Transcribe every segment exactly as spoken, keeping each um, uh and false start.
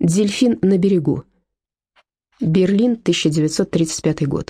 Дельфин на берегу. Берлин, тысяча девятьсот тридцать пятый год.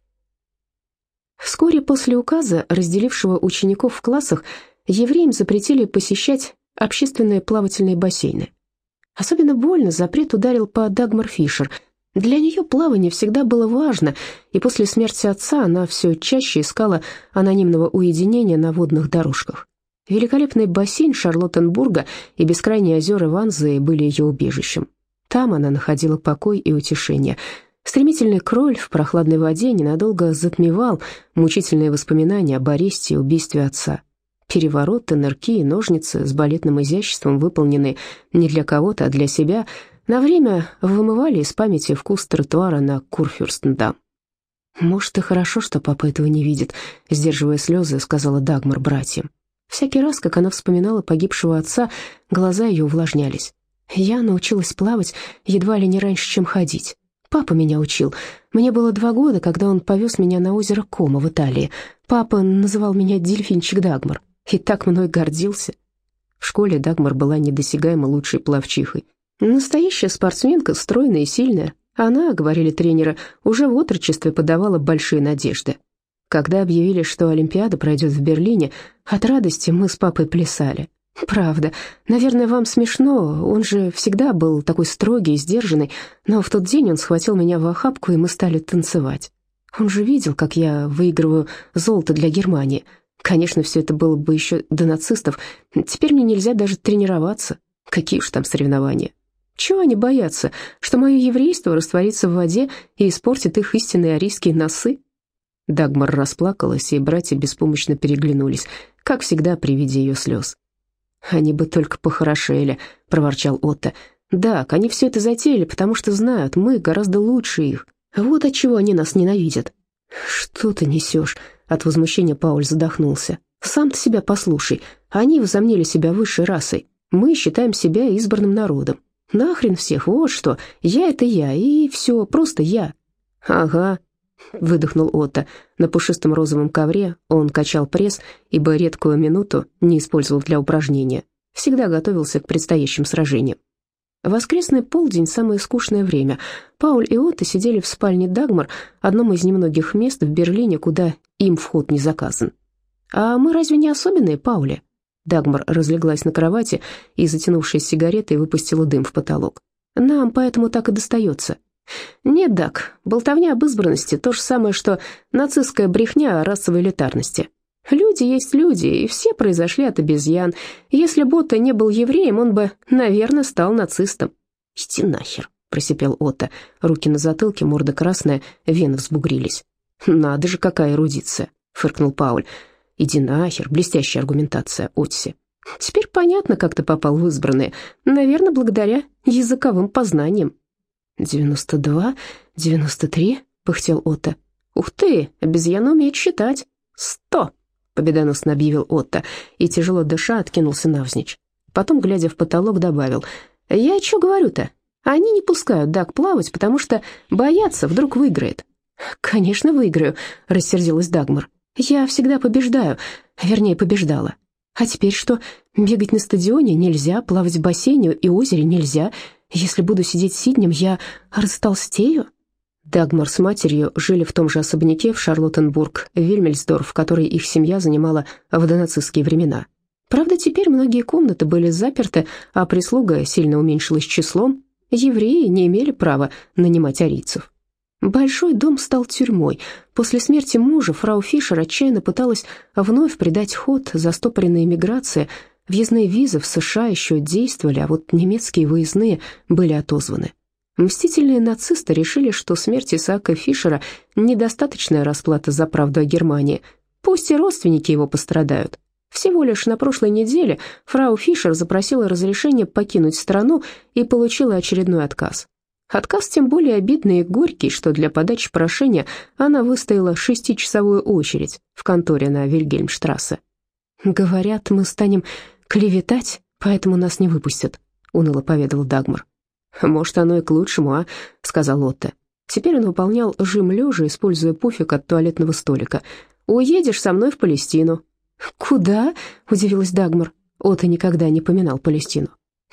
Вскоре после указа, разделившего учеников в классах, евреям запретили посещать общественные плавательные бассейны. Особенно больно запрет ударил по Дагмар Фишер. Для нее плавание всегда было важно, и после смерти отца она все чаще искала анонимного уединения на водных дорожках. Великолепный бассейн Шарлоттенбурга и бескрайние озера Ванзы были ее убежищем. Там она находила покой и утешение. Стремительный кроль в прохладной воде ненадолго затмевал мучительные воспоминания об аресте и убийстве отца. Перевороты, нырки и ножницы с балетным изяществом, выполненные не для кого-то, а для себя, на время вымывали из памяти вкус тротуара на Курфюрстендам. «Может, и хорошо, что папа этого не видит», — сдерживая слезы, сказала Дагмар братьям. Всякий раз, как она вспоминала погибшего отца, глаза ее увлажнялись. «Я научилась плавать едва ли не раньше, чем ходить. Папа меня учил. Мне было два года, когда он повез меня на озеро Комо в Италии. Папа называл меня дельфинчик Дагмар и так мной гордился». В школе Дагмар была недосягаемо лучшей пловчихой. Настоящая спортсменка, стройная и сильная. Она, говорили тренеры, уже в отрочестве подавала большие надежды. Когда объявили, что Олимпиада пройдет в Берлине, от радости мы с папой плясали. Правда, наверное, вам смешно, он же всегда был такой строгий и сдержанный, но в тот день он схватил меня в охапку, и мы стали танцевать. Он же видел, как я выигрываю золото для Германии. Конечно, все это было бы еще до нацистов. Теперь мне нельзя даже тренироваться. Какие уж там соревнования. Чего они боятся, что мое еврейство растворится в воде и испортит их истинные арийские носы? Дагмар расплакалась, и братья беспомощно переглянулись, как всегда при виде ее слез. «Они бы только похорошели», — проворчал Отто. «Так, они все это затеяли, потому что знают, мы гораздо лучше их. Вот отчего они нас ненавидят». «Что ты несешь?» — от возмущения Пауль задохнулся. «Сам-то себя послушай. Они возомнили себя высшей расой. Мы считаем себя избранным народом. Нахрен всех, вот что. Я — это я, и все, просто я». «Ага», — выдохнул Отто. На пушистом розовом ковре он качал пресс, ибо редкую минуту не использовал для упражнения. Всегда готовился к предстоящим сражениям. Воскресный полдень — самое скучное время. Пауль и Отто сидели в спальне Дагмар, одном из немногих мест в Берлине, куда им вход не заказан. «А мы разве не особенные, Пауля?» Дагмар разлеглась на кровати и, затянувшись сигаретой, выпустила дым в потолок. «Нам поэтому так и достается». «Нет, Даг, болтовня об избранности — то же самое, что нацистская брехня о расовой элитарности. Люди есть люди, и все произошли от обезьян. Если бы Отто не был евреем, он бы, наверное, стал нацистом». «Иди нахер», — просипел Отто. Руки на затылке, морда красная, вены взбугрились. «Надо же, какая эрудиция», — фыркнул Пауль. «Иди нахер», — блестящая аргументация, Отси. «Теперь понятно, как ты попал в избранные. Наверное, благодаря языковым познаниям». «Девяносто два, девяносто три», — пыхтел Отто. «Ух ты, обезьяна умеет считать». «Сто», — победоносно объявил Отто и, тяжело дыша, откинулся навзничь. Потом, глядя в потолок, добавил: «Я что говорю-то? Они не пускают Даг плавать, потому что боятся, вдруг выиграет». «Конечно, выиграю», — рассердилась Дагмар. «Я всегда побеждаю, вернее, побеждала. А теперь что, бегать на стадионе нельзя, плавать в бассейне и озере нельзя. Если буду сидеть сиднем, я растолстею». Дагмар с матерью жили в том же особняке в Шарлоттенбург, Вильмельсдорф, который их семья занимала в донацистские времена. Правда, теперь многие комнаты были заперты, а прислуга сильно уменьшилась числом. Евреи не имели права нанимать арийцев. Большой дом стал тюрьмой. После смерти мужа фрау Фишер отчаянно пыталась вновь придать ход застопоренной эмиграции. Въездные визы в США еще действовали, а вот немецкие выездные были отозваны. Мстительные нацисты решили, что смерть Исаака Фишера – недостаточная расплата за правду о Германии. Пусть и родственники его пострадают. Всего лишь на прошлой неделе фрау Фишер запросила разрешение покинуть страну и получила очередной отказ. Отказ тем более обидный и горький, что для подачи прошения она выстояла шестичасовую очередь в конторе на Вильгельмштрассе. «Говорят, мы станем клеветать, поэтому нас не выпустят», — уныло поведала Дагмар. «Может, оно и к лучшему, а?» — сказал Отто. Теперь он выполнял жим лежа, используя пуфик от туалетного столика. «Уедешь со мной в Палестину». «Куда?» — удивилась Дагмар. Отто никогда не поминал Палестину.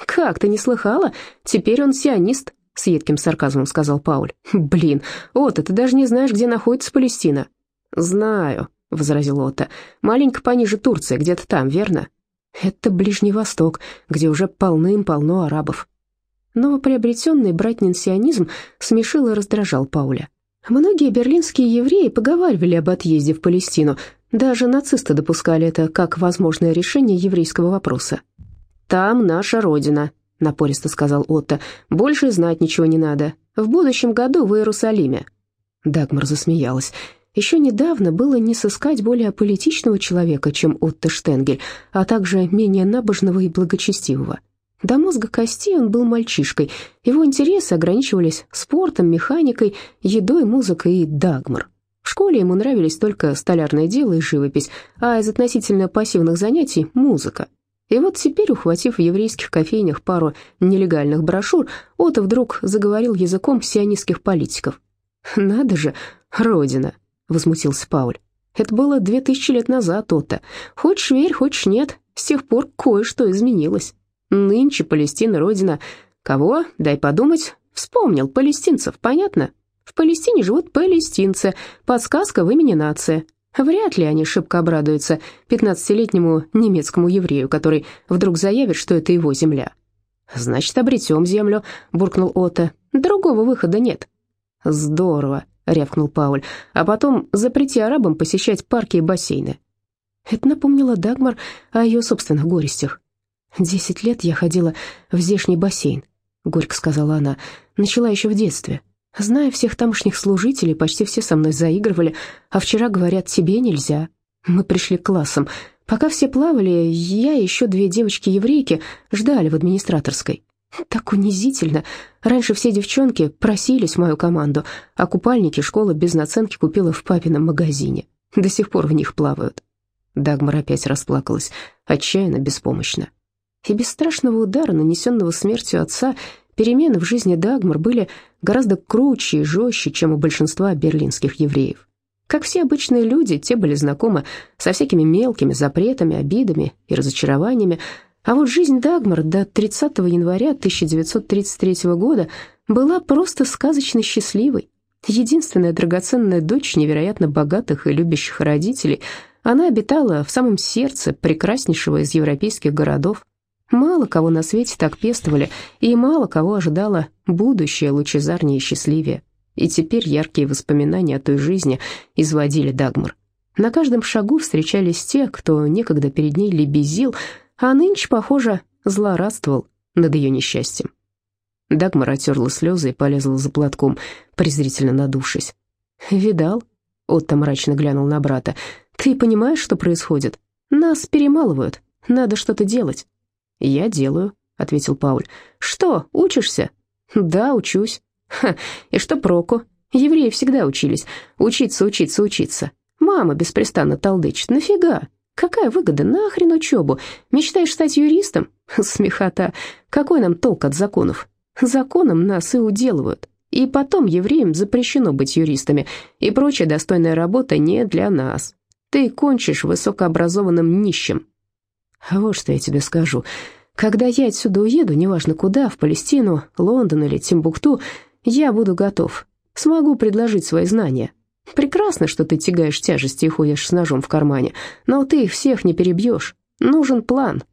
«Как, ты не слыхала? Теперь он сионист», — с едким сарказмом сказал Пауль. «Блин, Отто, ты даже не знаешь, где находится Палестина». «Знаю», — возразил Отто. «Маленько пониже Турции, где-то там, верно?» «Это Ближний Восток, где уже полным-полно арабов». Новоприобретенный братнин сионизм смешил и раздражал Пауля. Многие берлинские евреи поговаривали об отъезде в Палестину, даже нацисты допускали это как возможное решение еврейского вопроса. «Там наша родина», — напористо сказал Отто. «Больше знать ничего не надо. В будущем году в Иерусалиме». Дагмар засмеялась. Еще недавно было не сыскать более аполитичного человека, чем Отто Штенгель, а также менее набожного и благочестивого. До мозга костей он был мальчишкой. Его интересы ограничивались спортом, механикой, едой, музыкой и Дагмар. В школе ему нравились только столярное дело и живопись, а из относительно пассивных занятий – музыка. И вот теперь, ухватив в еврейских кофейнях пару нелегальных брошюр, Отто вдруг заговорил языком сионистских политиков. «Надо же, родина!» — возмутился Пауль. «Это было две тысячи лет назад, Отто. Хочешь верь, хочешь нет, с тех пор кое-что изменилось. Нынче Палестина — родина. Кого? Дай подумать. Вспомнил, палестинцев, понятно? В Палестине живут палестинцы, подсказка в имени нации. Вряд ли они шибко обрадуются пятнадцатилетнему немецкому еврею, который вдруг заявит, что это его земля». «Значит, обретем землю», — буркнул Отто. «Другого выхода нет». «Здорово», — рявкнул Пауль. «А потом запрети арабам посещать парки и бассейны». Это напомнило Дагмар о ее собственных горестях. «Десять лет я ходила в здешний бассейн», — горько сказала она. «Начала еще в детстве. Зная всех тамошних служителей, почти все со мной заигрывали, а вчера говорят, тебе нельзя. Мы пришли к классам. Пока все плавали, я и еще две девочки-еврейки ждали в администраторской. Так унизительно. Раньше все девчонки просились в мою команду, а купальники школа без наценки купила в папином магазине. До сих пор в них плавают». Дагмар опять расплакалась, отчаянно, беспомощно. И без страшного удара, нанесенного смертью отца, перемены в жизни Дагмар были гораздо круче и жестче, чем у большинства берлинских евреев. Как все обычные люди, те были знакомы со всякими мелкими запретами, обидами и разочарованиями, а вот жизнь Дагмар до тридцатого января тысяча девятьсот тридцать третьего года была просто сказочно счастливой. Единственная драгоценная дочь невероятно богатых и любящих родителей, она обитала в самом сердце прекраснейшего из европейских городов. Мало кого на свете так пестовали, и мало кого ожидало будущее лучезарнее и счастливее. И теперь яркие воспоминания о той жизни изводили Дагмар. На каждом шагу встречались те, кто некогда перед ней лебезил, а нынче, похоже, злорадствовал над ее несчастьем. Дагмар оттерла слезы и полезла за платком, презрительно надувшись. «Видал?» — Отто мрачно глянул на брата. «Ты понимаешь, что происходит? Нас перемалывают, надо что-то делать». «Я делаю», — ответил Пауль. «Что, учишься?» «Да, учусь». «Ха, и что проку? Евреи всегда учились. Учиться, учиться, учиться. Мама беспрестанно толдычит. Нафига? Какая выгода? Нахрен учебу? Мечтаешь стать юристом? Смехота. Какой нам толк от законов? Законом нас и уделывают. И потом евреям запрещено быть юристами, и прочая достойная работа не для нас. Ты кончишь высокообразованным нищим». «А вот что я тебе скажу. Когда я отсюда уеду, неважно куда, в Палестину, Лондон или Тимбукту, я буду готов. Смогу предложить свои знания. Прекрасно, что ты тягаешь тяжести и ходишь с ножом в кармане, но ты их всех не перебьешь. Нужен план».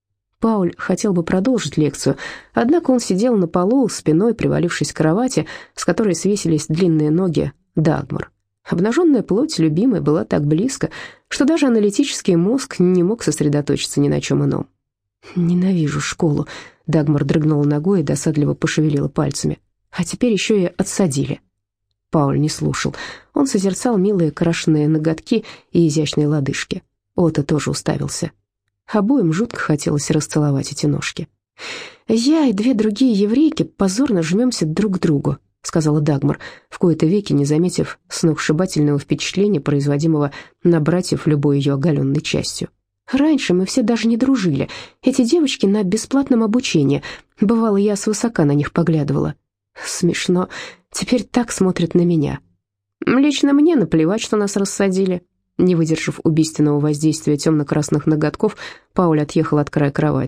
Пауль хотел бы продолжить лекцию, однако он сидел на полу, спиной привалившись к кровати, с которой свесились длинные ноги Дагмар. Обнаженная плоть любимой была так близко, что даже аналитический мозг не мог сосредоточиться ни на чем ином. «Ненавижу школу», — Дагмар дрыгнула ногой и досадливо пошевелила пальцами. «А теперь еще и отсадили». Пауль не слушал. Он созерцал милые крашеные ноготки и изящные лодыжки. Отто тоже уставился. Обоим жутко хотелось расцеловать эти ножки. «Я и две другие еврейки позорно жмемся друг к другу», — сказала Дагмар, в кои-то веки не заметив сногсшибательного впечатления, производимого на братьев любой ее оголенной частью. «Раньше мы все даже не дружили. Эти девочки на бесплатном обучении. Бывало, я свысока на них поглядывала. Смешно. Теперь так смотрят на меня. Лично мне наплевать, что нас рассадили». Не выдержав убийственного воздействия темно-красных ноготков, Пауль отъехал от края кровати.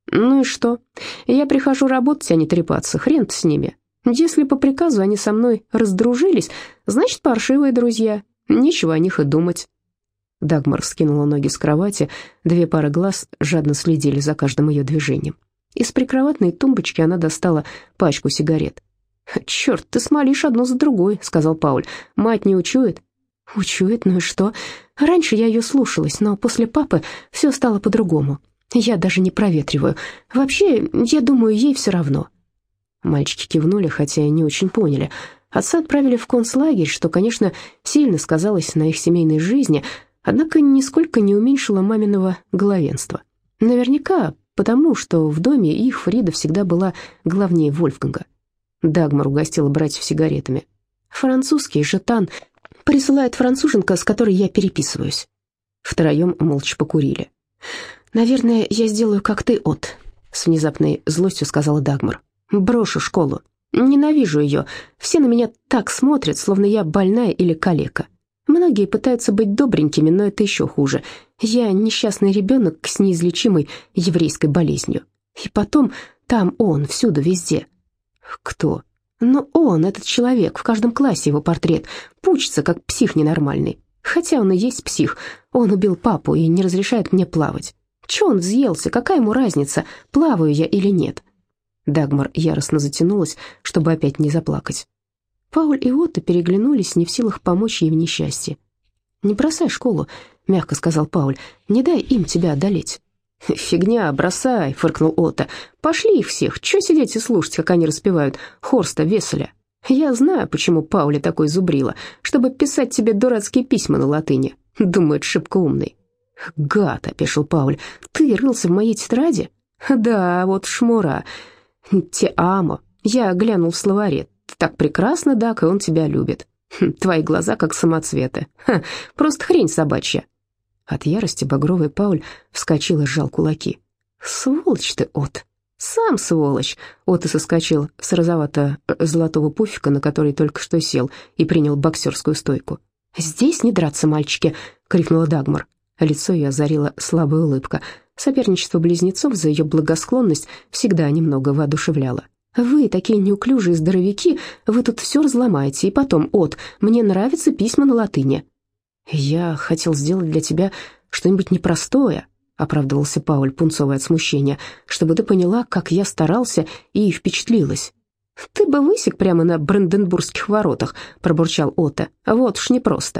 Ну и что? Я прихожу работать, а не трепаться, хрен-то с ними. Если по приказу они со мной раздружились, значит, паршивые друзья, нечего о них и думать». Дагмар скинула ноги с кровати, две пары глаз жадно следили за каждым ее движением. Из прикроватной тумбочки она достала пачку сигарет. «Черт, ты смолишь одну за другой», — сказал Пауль. «Мать не учует?» «Учует, ну и что? Раньше я ее слушалась, но после папы все стало по-другому. Я даже не проветриваю. Вообще, я думаю, ей все равно». Мальчики кивнули, хотя и не очень поняли. Отца отправили в концлагерь, что, конечно, сильно сказалось на их семейной жизни, однако нисколько не уменьшило маминого главенства. Наверняка потому, что в доме их Фрида всегда была главнее Вольфганга. Дагмар угостила братьев сигаретами. «Французский жетан присылает француженка, с которой я переписываюсь». Втроем молча покурили. «Наверное, я сделаю, как ты, От», — с внезапной злостью сказала Дагмар. «Брошу школу. Ненавижу ее. Все на меня так смотрят, словно я больная или калека. Многие пытаются быть добренькими, но это еще хуже. Я несчастный ребенок с неизлечимой еврейской болезнью. И потом там он, всюду, везде». «Кто?» «Ну он, этот человек, в каждом классе его портрет, пучится, как псих ненормальный. Хотя он и есть псих. Он убил папу и не разрешает мне плавать. Че он взъелся, какая ему разница, плаваю я или нет?» Дагмар яростно затянулась, чтобы опять не заплакать. Пауль и Отто переглянулись, не в силах помочь ей в несчастье. «Не бросай школу», — мягко сказал Пауль, — «не дай им тебя одолеть». «Фигня, бросай», — фыркнул Отто. «Пошли их всех, че сидеть и слушать, как они распевают Хорста Весселя? Я знаю, почему Паули такой зубрила, чтобы писать тебе дурацкие письма на латыни. Думает, шибко умный». «Гад», — опешил Пауль, — «ты рылся в моей тетради?» «Да, вот шмура. Те амо. Я глянул в словаре. Ты так прекрасно, Дак, и он тебя любит. Хм, твои глаза как самоцветы. Ха, просто хрень собачья». От ярости багровый Пауль вскочил и сжал кулаки. «Сволочь ты, От!» «Сам сволочь!» Отто соскочил с розовато-золотого пуфика, на который только что сел, и принял боксерскую стойку. «Здесь не драться, мальчики!» — крикнула Дагмар. Лицо ее озарила слабая улыбка. Соперничество близнецов за ее благосклонность всегда немного воодушевляло. «Вы такие неуклюжие здоровяки, вы тут все разломаете, и потом, От, мне нравятся письма на латыни». «Я хотел сделать для тебя что-нибудь непростое», — оправдывался Пауль, пунцовый от смущения, «чтобы ты поняла, как я старался и впечатлилась». «Ты бы высек прямо на Бранденбургских воротах», — пробурчал Отто. «Вот уж непросто».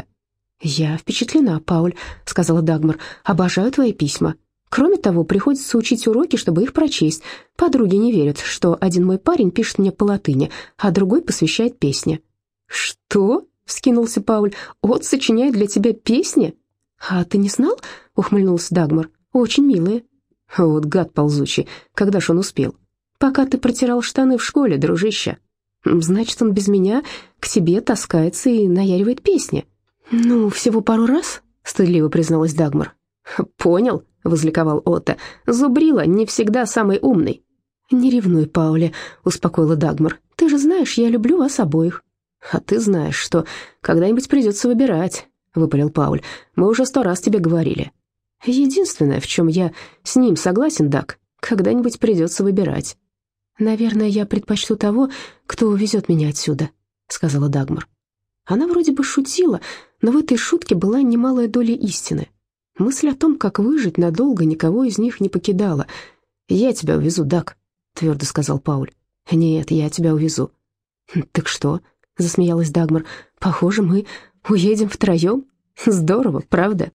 «Я впечатлена, Пауль», — сказала Дагмар. «Обожаю твои письма. Кроме того, приходится учить уроки, чтобы их прочесть. Подруги не верят, что один мой парень пишет мне по латыни, а другой посвящает песни». «Что?» — вскинулся Пауль. «От сочиняет для тебя песни?» «А ты не знал?» — ухмыльнулся Дагмар. «Очень милые». «Вот гад ползучий, когда ж он успел?» «Пока ты протирал штаны в школе, дружище». «Значит, он без меня к тебе таскается и наяривает песни». «Ну, всего пару раз», — стыдливо призналась Дагмар. «Понял», — возликовал Отто. «Зубрила не всегда самый умный». «Не ревнуй, Пауля», — успокоила Дагмар. «Ты же знаешь, я люблю вас обоих». «А ты знаешь, что когда-нибудь придется выбирать», — выпалил Пауль. «Мы уже сто раз тебе говорили». «Единственное, в чем я с ним согласен, Даг, когда-нибудь придется выбирать». «Наверное, я предпочту того, кто увезет меня отсюда», — сказала Дагмар. Она вроде бы шутила, но в этой шутке была немалая доля истины. Мысль о том, как выжить надолго, никого из них не покидала. «Я тебя увезу, Даг», — твердо сказал Пауль. «Нет, я тебя увезу». «Так что?» — засмеялась Дагмар. «Похоже, мы уедем втроем. Здорово, правда?»